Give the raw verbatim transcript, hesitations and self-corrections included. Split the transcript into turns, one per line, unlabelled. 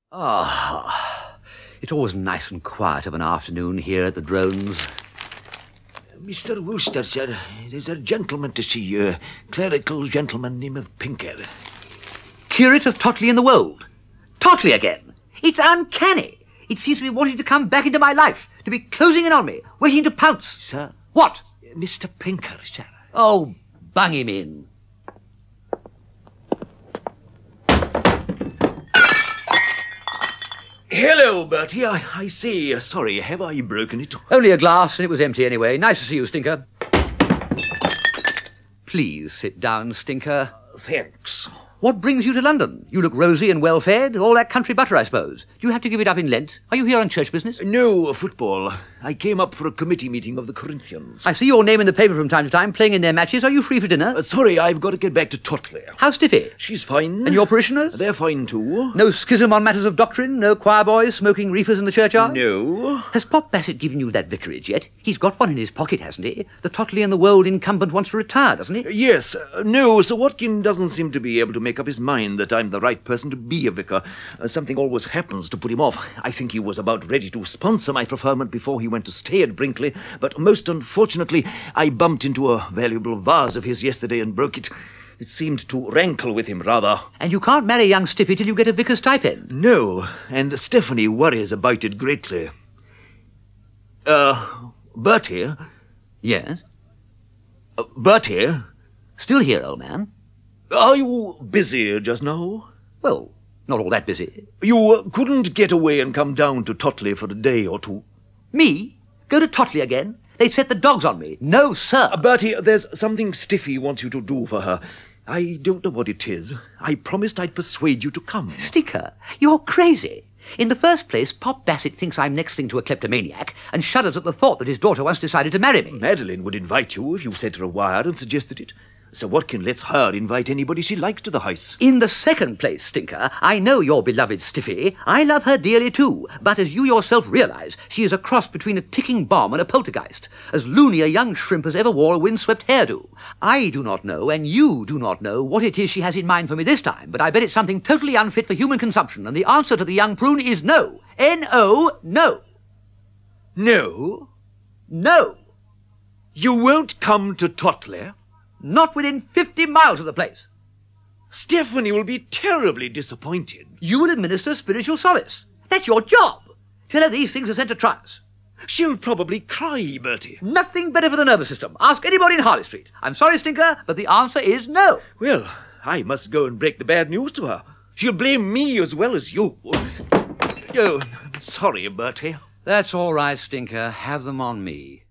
Ah, it's always nice and quiet of an afternoon here at the Drones.
Mister Wooster, sir, there's a gentleman to see you, a clerical gentleman named of Pinker.
Curate of Totley in the Wold. Totley again. It's uncanny. It seems to be wanting to come back into my life, to be closing in on me, waiting to pounce.
Sir?
What?
Mister Pinker, sir.
Oh, bung him in.
Hello, Bertie. I, I say, sorry, have I broken it?
Only a glass, and it was empty anyway. Nice to see you, Stinker. Please sit down, Stinker.
Thanks.
What brings you to London? You look rosy and well-fed. All that country butter, I suppose. Do you have to give it up in Lent? Are you here on church business?
No, football. I came up for a committee meeting of the Corinthians.
I see your name in the paper from time to time, playing in their matches. Are you free for dinner?
Uh, sorry, I've got to get back to Totley.
How's Stiffy?
She's fine.
And your parishioners?
They're fine too.
No schism on matters of doctrine? No choir boys smoking reefers in the churchyard?
No.
Has Pop Bassett given you that vicarage yet? He's got one in his pocket, hasn't he? The Totley and the Wold incumbent wants to retire, doesn't he?
Yes. Uh, no, Sir Watkin doesn't seem to be able to make up his mind that I'm the right person to be a vicar. Uh, something always happens to put him off. I think he was about ready to sponsor my preferment before he went to stay at Brinkley, but most unfortunately, I bumped into a valuable vase of his yesterday and broke it. It seemed to rankle with him, rather.
And you can't marry young Stiffy till you get a vicar's stipend?
No, and Stephanie worries about it greatly. Uh, Bertie?
Yes?
Uh, Bertie?
Still here, old man?
Are you busy just now?
Well, not all that busy.
You uh, couldn't get away and come down to Totley for a day or two?
Me? Go to Totley again? They'd set the dogs on me. No, sir.
Uh, Bertie, there's something Stiffy wants you to do for her. I don't know what it is. I promised I'd persuade you to come.
Stinker, you're crazy. In the first place, Pop Bassett thinks I'm next thing to a kleptomaniac and shudders at the thought that his daughter once decided to marry me.
Madeline would invite you if you sent her a wire and suggested it. Sir Watkin lets her invite anybody she likes to the house.
In the second place, Stinker, I know your beloved Stiffy. I love her dearly too, but as you yourself realise, she is a cross between a ticking bomb and a poltergeist, as loony a young shrimp as ever wore a windswept hairdo. I do not know, and you do not know, what it is she has in mind for me this time, but I bet it's something totally unfit for human consumption, and the answer to the young prune is no. N O, no.
No?
No.
You won't come to Totley?
Not within fifty miles of the place.
Stephanie will be terribly disappointed.
You will administer spiritual solace. That's your job. Tell her these things are sent to trials.
She'll probably cry, Bertie.
Nothing better for the nervous system. Ask anybody in Harley Street. I'm sorry, Stinker, but the answer is no.
Well, I must go and break the bad news to her. She'll blame me as well as you. Oh, sorry, Bertie.
That's all right, Stinker. Have them on me.